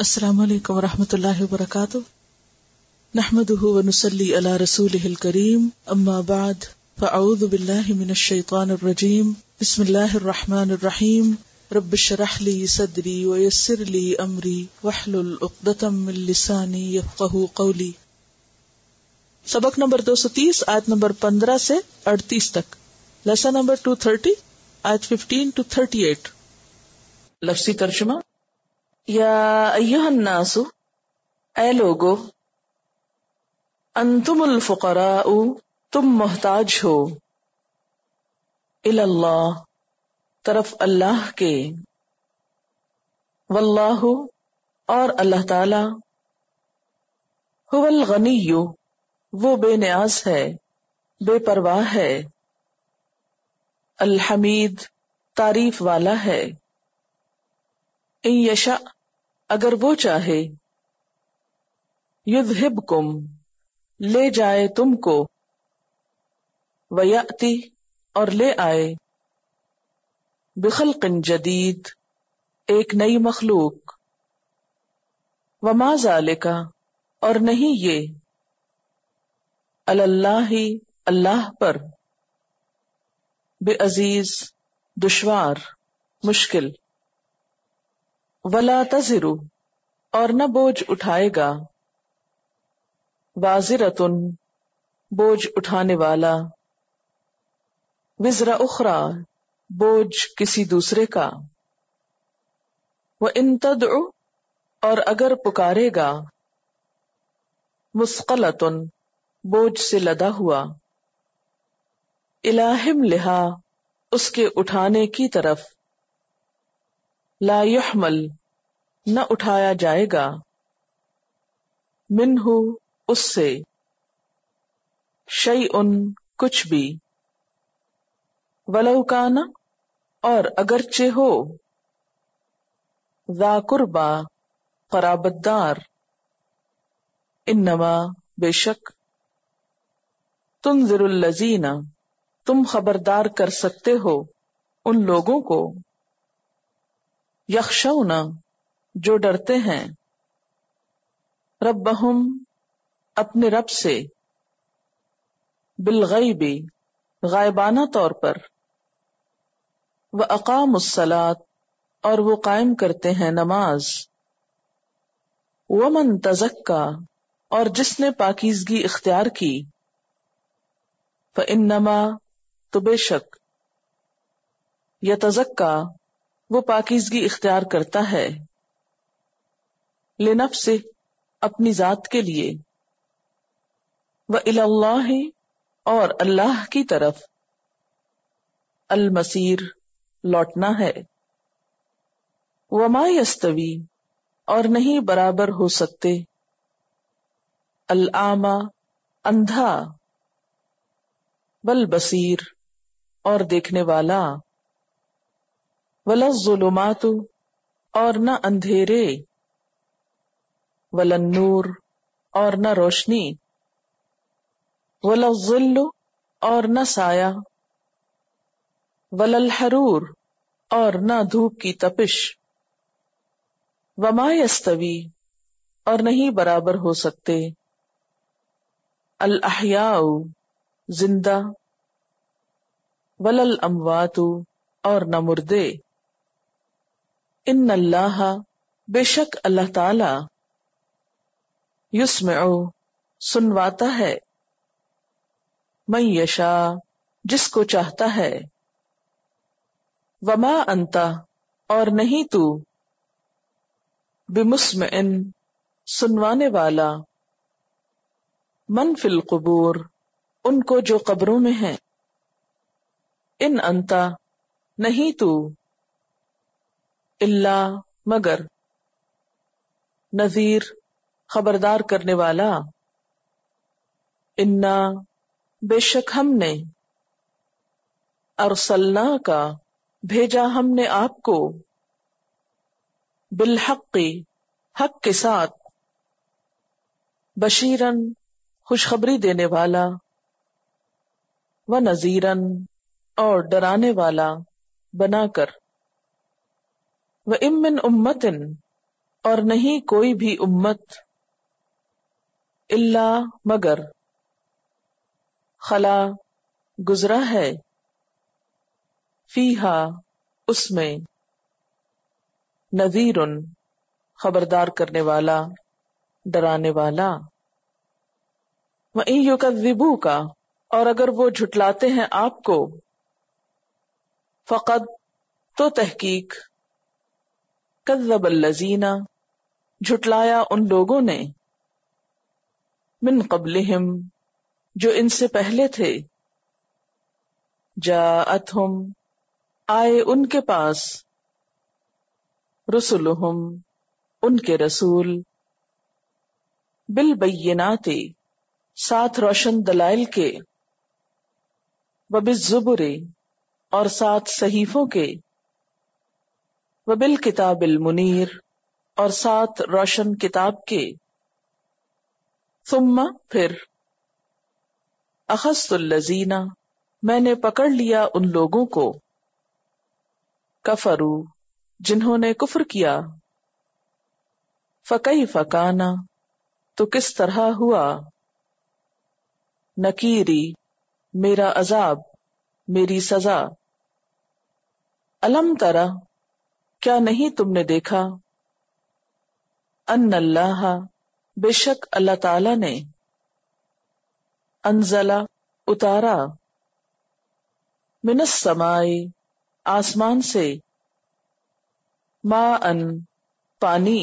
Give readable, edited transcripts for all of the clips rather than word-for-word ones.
السلام علیکم ورحمۃ اللہ وبرکاتہ، نحمده ونصلی علی رسوله الکریم، اما بعد فاعوذ باللہ من الشیطان الرجیم، بسم اللہ الرحمن الرحیم، رب اشرح لی صدری ویسر لی امری واحلل عقدۃ من لسانی یفقہوا قولی۔ سبق نمبر 230 آیت نمبر 15 سے 38 تک، لیسن نمبر 230 آیت 15 to 38۔ لفظی ترجمہ: یا ایہا الناس، اے لوگو، انتم الفقراء، تم محتاج ہو، الی اللہ، طرف اللہ کے، واللہ، اور اللہ تعالی، هو الغنی، وہ بے نیاز ہے، بے پرواہ ہے، الحمید، تعریف والا ہے، ان یشاء، اگر وہ چاہے، یذہبکم، لے جائے تم کو، ویأتی، اور لے آئے، بخلق جدید، ایک نئی مخلوق، وما ذالک، اور نہیں یہ، علی اللہ، اللہ پر، بعزیز، دشوار، مشکل، ولا تزر، اور نہ بوجھ اٹھائے گا، وازرۃ، بوجھ اٹھانے والا، وزر اخری، بوجھ کسی دوسرے کا، وان تدع، اور اگر پکارے گا، مثقلۃ، بوجھ سے لدا ہوا، الی حملھا، اس کے اٹھانے کی طرف، لا یحمل، نہ اٹھایا جائے گا، منہ، اس سے، شیء، کچھ بھی، ولو کان، اور اگرچہ ہو، ذا قربا، قرابت دار، انما، بے شک، تنذر الذین، تم خبردار کر سکتے ہو ان لوگوں کو، یخشون، جو ڈرتے ہیں، ربہم، اپنے رب سے، بالغیب، غائبانہ طور پر، واقاموا الصلاۃ، اور وہ قائم کرتے ہیں نماز، ومن تزکا، اور جس نے پاکیزگی اختیار کی، فانما، تو بے شک، یتزکا، وہ پاکیزگی اختیار کرتا ہے، لنفسہ، اپنی ذات کے لیے، وإلی اللہ، اور اللہ کی طرف، المصیر، لوٹنا ہے، وما یستوی، اور نہیں برابر ہو سکتے، الاعمی، اندھا، والبصیر، اور دیکھنے والا، ولا الظلمات، اور نہ اندھیرے، ولا النور، اور نہ روشنی، ولا الظل، اور نہ سایہ، ولا الحرور، اور نہ دھوپ کی تپش، وما یستوی، اور نہیں برابر ہو سکتے، الاحیاء، زندہ، ولا الاموات، اور نہ مردے، ان اللہ، بے شک اللہ تعالی، یسمع، سنواتا ہے، من یشاء، جس کو چاہتا ہے، وما انت، اور نہیں تو، بمسمع، سنوانے والا، من فی القبور، ان کو جو قبروں میں ہیں، ان انت، نہیں تو، الا، مگر، نذیر، خبردار کرنے والا، انا، بے شک ہم نے، ارسلنا کا، بھیجا ہم نے آپ کو، بالحق، حق کے ساتھ، بشیرن، خوشخبری دینے والا، ونذیرن، اور ڈرانے والا بنا کر، وَإِن مِّنْ أُمَّةٍ، اور نہیں کوئی بھی امت الا مگر خلا گزرا ہے فیہا اس میں نذیر خبردار کرنے والا ڈرانے والا وَإِن يُكَذِّبُوكَ اور اگر وہ جھٹلاتے ہیں آپ کو فقد تو تحقیق کذب الذین جھٹلایا ان لوگوں نے من قبلہم جو ان سے پہلے تھے جاءتہم آئے ان کے پاس رسلہم ان کے رسول بالبینات ساتھ روشن دلائل کے وبالزبر اور ساتھ صحیفوں کے وبالکتاب المنیر اور ساتھ روشن کتاب کے ثم پھر اخذت الذین میں نے پکڑ لیا ان لوگوں کو کفروا جنہوں نے کفر کیا فکیف کان تو کس طرح ہوا نکیری میرا عذاب میری سزا الم ترى کیا نہیں تم نے دیکھا ان اللہ بے شک اللہ تعالی نے انزل اتارا من السماء آسمان سے ماء پانی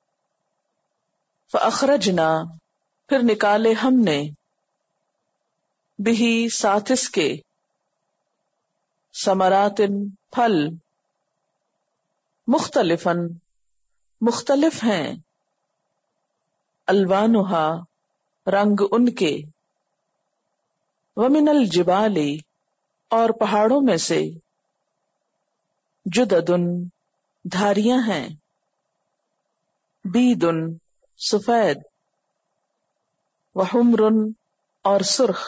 فاخرجنا پھر نکالے ہم نے بہی ساتھ اس کے ثمرات پھل مختلفاً مختلف ہیں الوانھا رنگ ان کے ومن الجبال اور پہاڑوں میں سے جددن دھاریاں ہیں بیدن سفید وحمر اور سرخ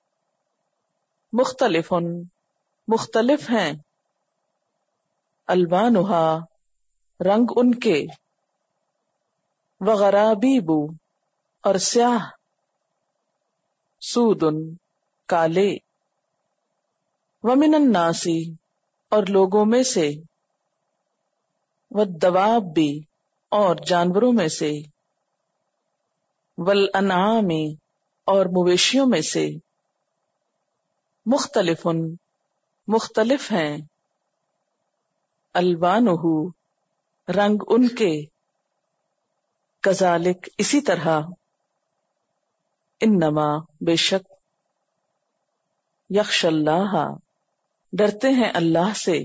مختلف مختلف ہیں الوانھا رنگ ان کے وغرابیب اور سیاہ سود کالے ومن الناس اور لوگوں میں سے والدواب اور جانوروں میں سے والانعام اور مویشیوں میں سے مختلف مختلف ہیں الوانہ رنگ ان کے کذالک اسی طرح انما بے شک یخشی اللہ ڈرتے ہیں اللہ سے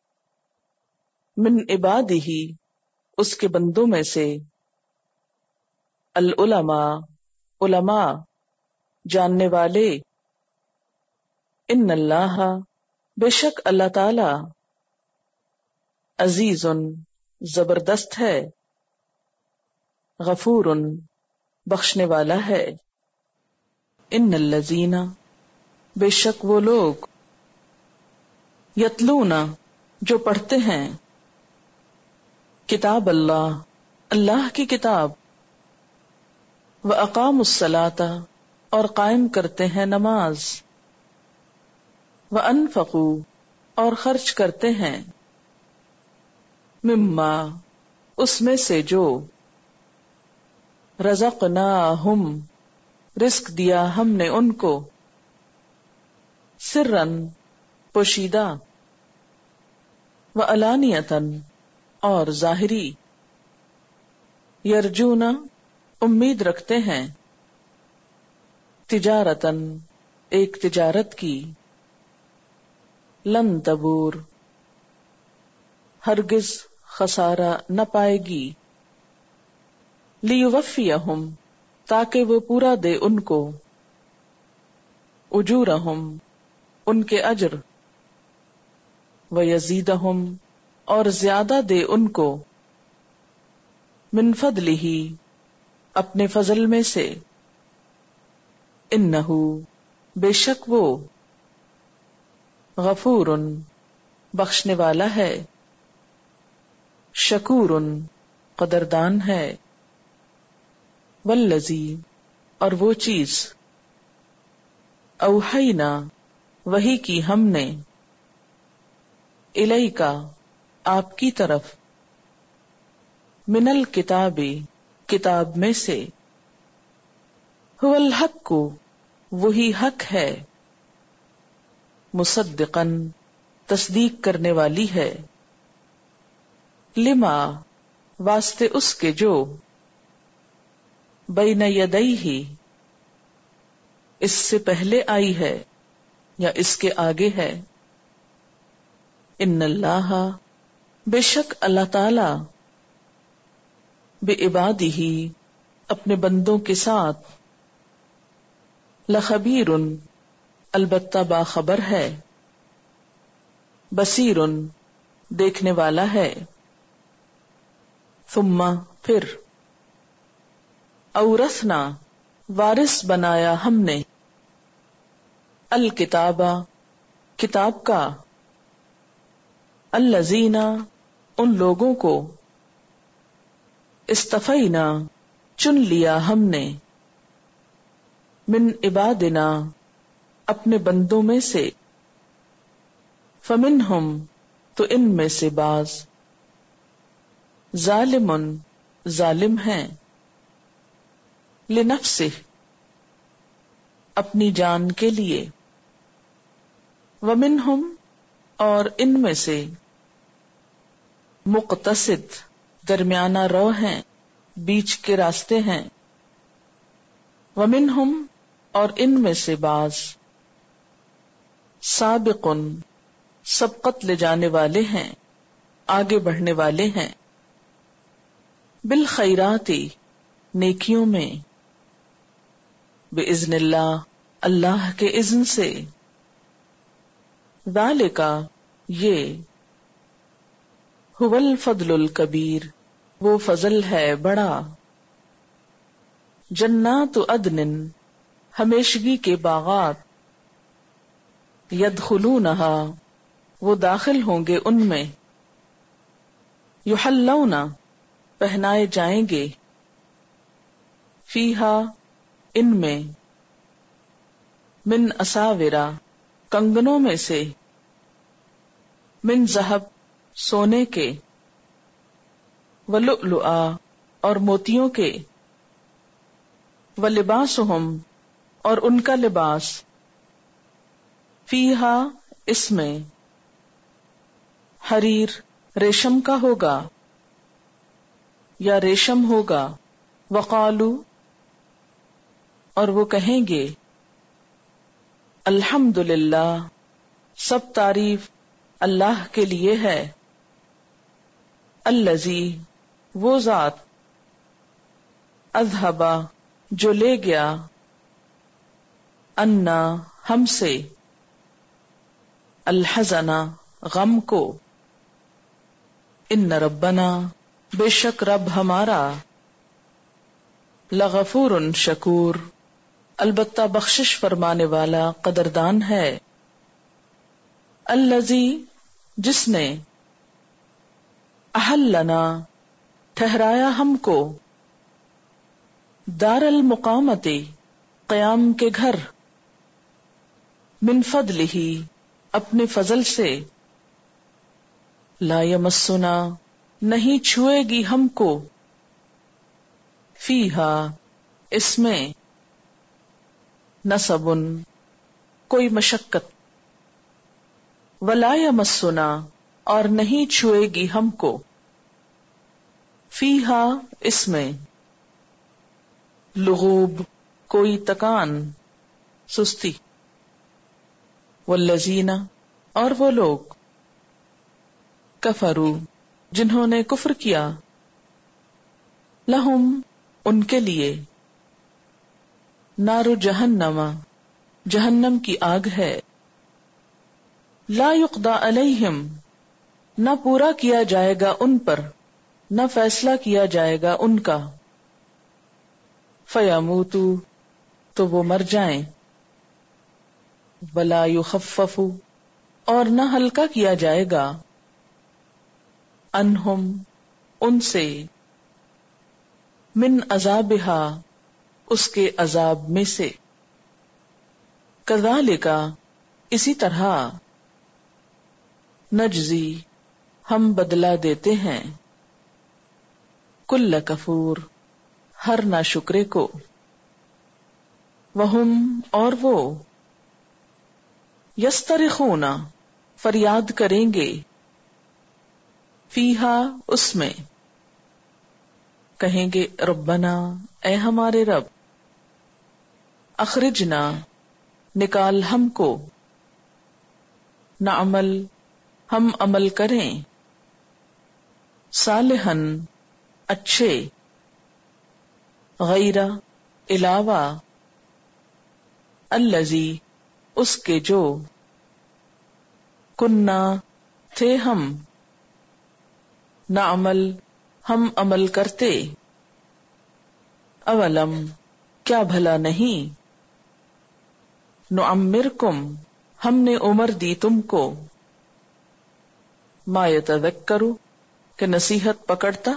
من عبادہ اس کے بندوں میں سے العلماء علماء جاننے والے ان اللہ بے شک اللہ تعالی عزیز زبردست ہے غفور بخشنے والا ہے ان الذین بے شک وہ لوگ یتلون جو پڑھتے ہیں کتاب اللہ اللہ کی کتاب واقاموا الصلاۃ اور قائم کرتے ہیں نماز وانفقوا اور خرچ کرتے ہیں مما اس میں سے جو رزقناہم رزق دیا ہم نے ان کو سرًا پوشیدہ وعلانیۃً اور ظاہری یرجون امید رکھتے ہیں تجارتاً ایک تجارت کی لن تبور ہرگز خسارہ نہ پائے گی لیوفیہم تاکہ وہ پورا دے ان کو اجورہم ان کے اجر ویزیدہم اور زیادہ دے ان کو من فضلہ اپنے فضل میں سے انہ بے شک وہ غفور بخشنے والا ہے شکور قدردان ہے. والذی، اور وہ چیز، اوحینا، وحی کی ہم نے، الیکا، آپ کی طرف، من الکتاب، کتاب میں سے، هو الحق، وہی حق ہے، مصدقاً، تصدیق کرنے والی ہے، لما، واسطے اس کے جو، بین یدیہ، اس سے پہلے آئی ہے یا اس کے آگے ہے. ان اللہ، بے شک اللہ تعالی، بعبادہ، اپنے بندوں کے ساتھ، لخبیر، البتہ باخبر ہے، بصیر، دیکھنے والا ہے. ثم، پھر، اورثنا، وارث بنایا ہم نے، الکتاب، کتاب کا، الذین، ان لوگوں کو، اصطفینا، چن لیا ہم نے، من عبادنا، اپنے بندوں میں سے، فمنہم، تو ان میں سے بعض، ظالم، ظالم ہیں، لنفسہ، اپنی جان کے لیے، ومنہم، اور ان میں سے، مقتصد، درمیانہ رو ہیں، بیچ کے راستے ہیں، ومنہم، اور ان میں سے بعض، سابق، سبقت لے جانے والے ہیں، آگے بڑھنے والے ہیں، بالخیرات، نیکیوں میں، باذن اللہ، اللہ کے اذن سے، ذالک، یہ، هو الفضل الکبیر، وہ فضل ہے بڑا، جنات عدن، ہمیشگی کے باغات، یدخلونہا، وہ داخل ہوں گے ان میں، یحلون، پہنائے جائیں گے، فیہا، ان میں، من اساورا، کنگنوں میں سے، من ذہب، سونے کے، ولؤلؤا، اور موتیوں کے، ولباسہم، اور ان کا لباس، فیہا، اس میں، حریر، ریشم کا ہوگا یا ریشم ہوگا، وقالو، اور وہ کہیں گے، الحمدللہ، سب تعریف اللہ کے لیے ہے، الذی، وہ ذات، اذھبا، جو لے گیا، عنا، ہم سے، الحزن، غم کو، ان ربنا، بے شک رب ہمارا، لغفور شکور، البتہ بخشش فرمانے والا، قدردان ہے، الذی، جس نے، احلنا، ٹھہرایا ہم کو، دار المقامت، قیام کے گھر، من فضلہ، اپنے فضل سے، لا یمسنا، نہیں چھوئے گی ہم کو، فیہا، اس میں، نصب، کوئی مشقت، ولا یمسنا، اور نہیں چھوئے گی ہم کو، فیہا، اس میں، لغوب، کوئی تکان، سستی، والذین، اور وہ لوگ، کفروا، جنہوں نے کفر کیا، لہم، ان کے لیے، نار جہنم، جہنم کی آگ ہے، لا یقضی علیہم، نہ پورا کیا جائے گا ان پر، نہ فیصلہ کیا جائے گا ان کا، فیموتوا، تو وہ مر جائیں، ولا یخفف، اور نہ ہلکا کیا جائے گا، عنہم، ان سے، من عذابها اس کے عذاب میں سے، کذالک اسی طرح، نجزی ہم بدلہ دیتے ہیں، کل کفور ہر ناشکرے کو، وہم اور وہ، یسترخون فریاد کریں گے، فیہا اس میں، کہیں گے ربنا اے ہمارے رب، اخرجنا نکال ہم کو، نعمل ہم عمل کریں، صالحاً اچھے، غیر علاوہ، الذی اس کے جو، کننا تھے ہم، نعمل ہم عمل کرتے، اولم کیا بھلا نہیں، نعمرکم ہم نے عمر دی تم کو، ما یتذکر کہ نصیحت پکڑتا،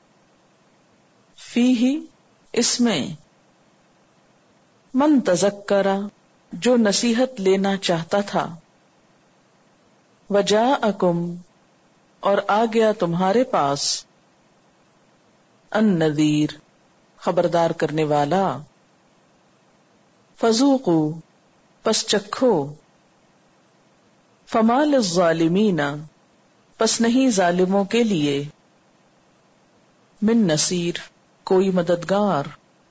فیہ اس میں، من تذکر جو نصیحت لینا چاہتا تھا، وجاءکم اور آ گیا تمہارے پاس، النذیر خبردار کرنے والا، فذوقوا پس چکھو، فما للظالمین پس نہیں ظالموں کے لیے، من نصیر کوئی مددگار،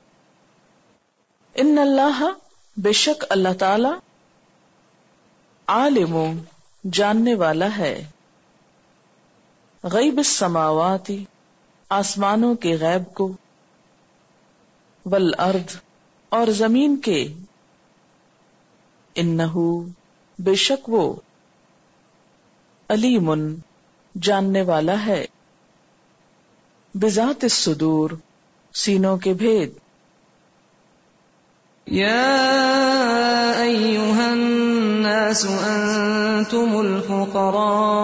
ان اللہ بے شک اللہ تعالی، عالم جاننے والا ہے، غیب السماوات آسمانوں کے غیب کو، والارض اور زمین کے، انہو بے شک وہ، علیم جاننے والا ہے، بذات الصدور سینوں کے بھید، یا ایھا الناس انتم الفقراء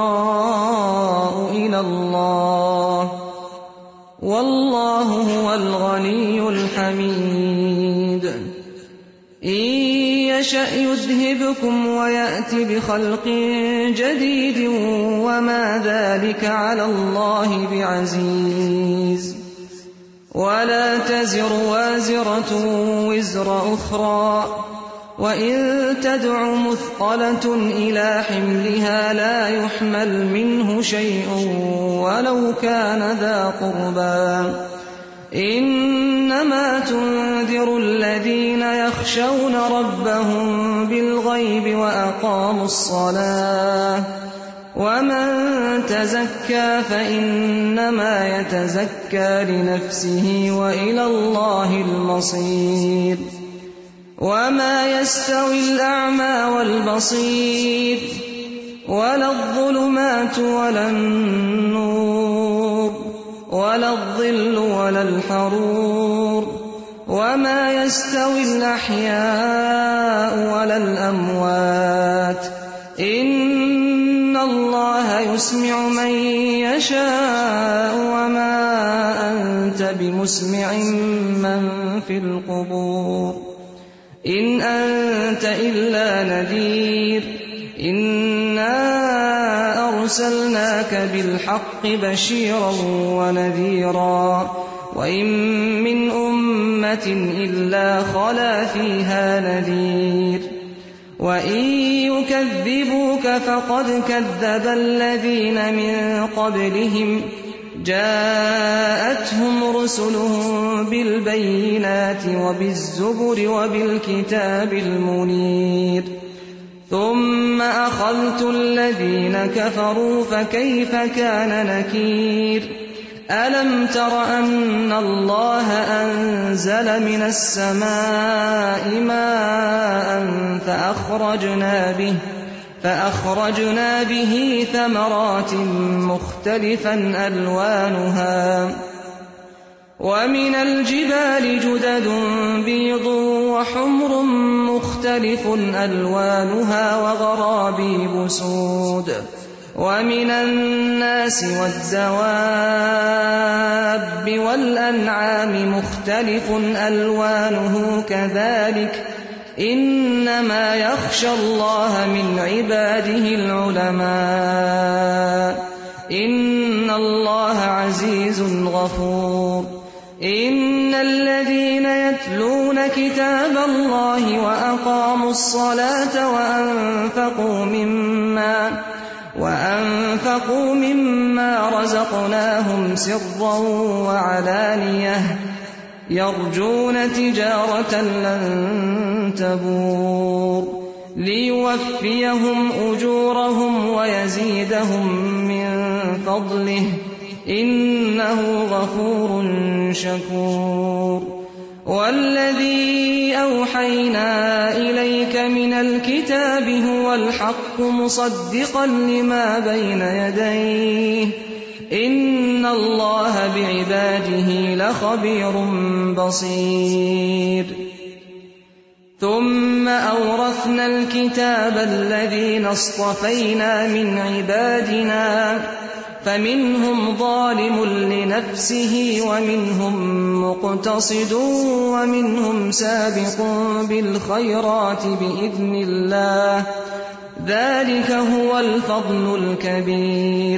الی اللہ واللہ هو الغنی الحمید، ان یشأ یذھبکم ویأت بخلق جدید وما ذلک علی اللہ بعزیز، ولا تزر وازرة وزر أخرى وإن تدع مثقلة إلى حملها لا يحمل منه شيء ولو كان ذا قربى، إنما تنذر الذين يخشون ربهم بالغيب وأقاموا الصلاة، ومن تزكى فإنما يتزكى لنفسه وإلى الله المصير، وما يستوي الأعمى والبصير ولا الظلمات ولا النور ولا الظل ولا الحرور، وما يستوي الأحياء ولا الأموات، إن الله يسمع من يشاء وما أنت بمسمع من في القبور، إن أنت إلا نذير، إنا أرسلناك بالحق بشيرا ونذيرا، وإن من أمة إلا خلا فيها نذير، وإن يكذبوك فقد كذب الذين من قبلهم، جاءتهم رسلهم بالبينات وبالزبر وبالكتاب المنير، ثم أخذت الذين كفروا فكيف كان نكير، ألم تر أن الله أنزل من السماء ماء فأخرجنا به ثمرات مختلفا ألوانها، ومن الجبال جدد بيض وحمر مختلف ألوانها وغرابيب سود، ومن الناس والدواب والأنعام مختلف ألوانه كذلك إنما يخشى الله من عباده العلماء إن الله عزيز غفور إن الذين يتلون كتاب الله وأقاموا الصلاة وأنفقوا مما رزقناهم سرا وعلانية يرجون تجارة لن تبور ليوفيهم أجورهم ويزيدهم من فضله إنه غفور شكور والذي أوحينا إليك من الكتاب هو الحق مصدقا لما بين يديه إن الله بعباده لخبير بصير ثم أورثنا الكتاب الذين اصطفينا من عبادنا فمنهم ظالم لنفسه ومنهم مقتصد ومنهم سابق بالخيرات بإذن الله ذلك هو الفضل الكبير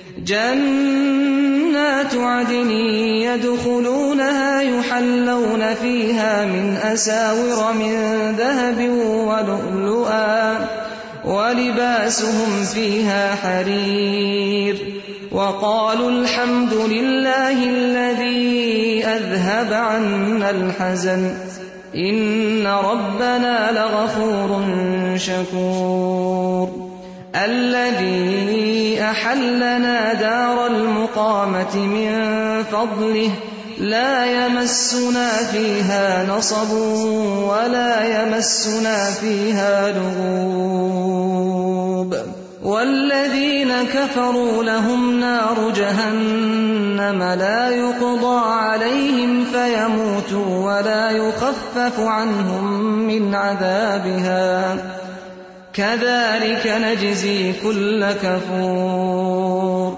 جنات عدن يدخلونها يحلون فيها من أساور من ذهب ولؤلؤا ولباسهم فيها حرير وقالوا الحمد لله الذي أذهب عنا الحزن إن ربنا لغفور شكور الذي أحلنا دار المقامة من فضله لا يمسنا فيها نصب ولا يمسنا فيها لغوب والذين كفروا لهم نار جهنم لا يقضى عليهم فيموتوا ولا يخفف عنهم من عذابها كذلك نجزي كل كفور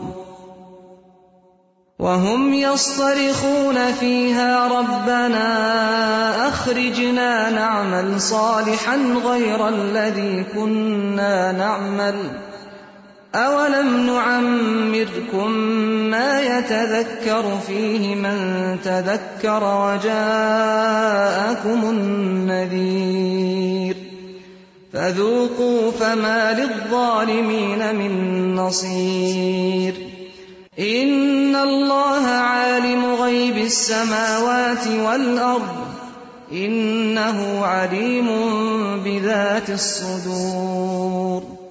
وهم يصطرخون فيها ربنا أخرجنا نعمل صالحا غير الذي كنا نعمل أولم نعمركم ما يتذكر فيه من تذكر وجاءكم النذير فذوقوا فما للظالمين من نصير إن الله عالم غيب السماوات والأرض إنه عليم بذات الصدور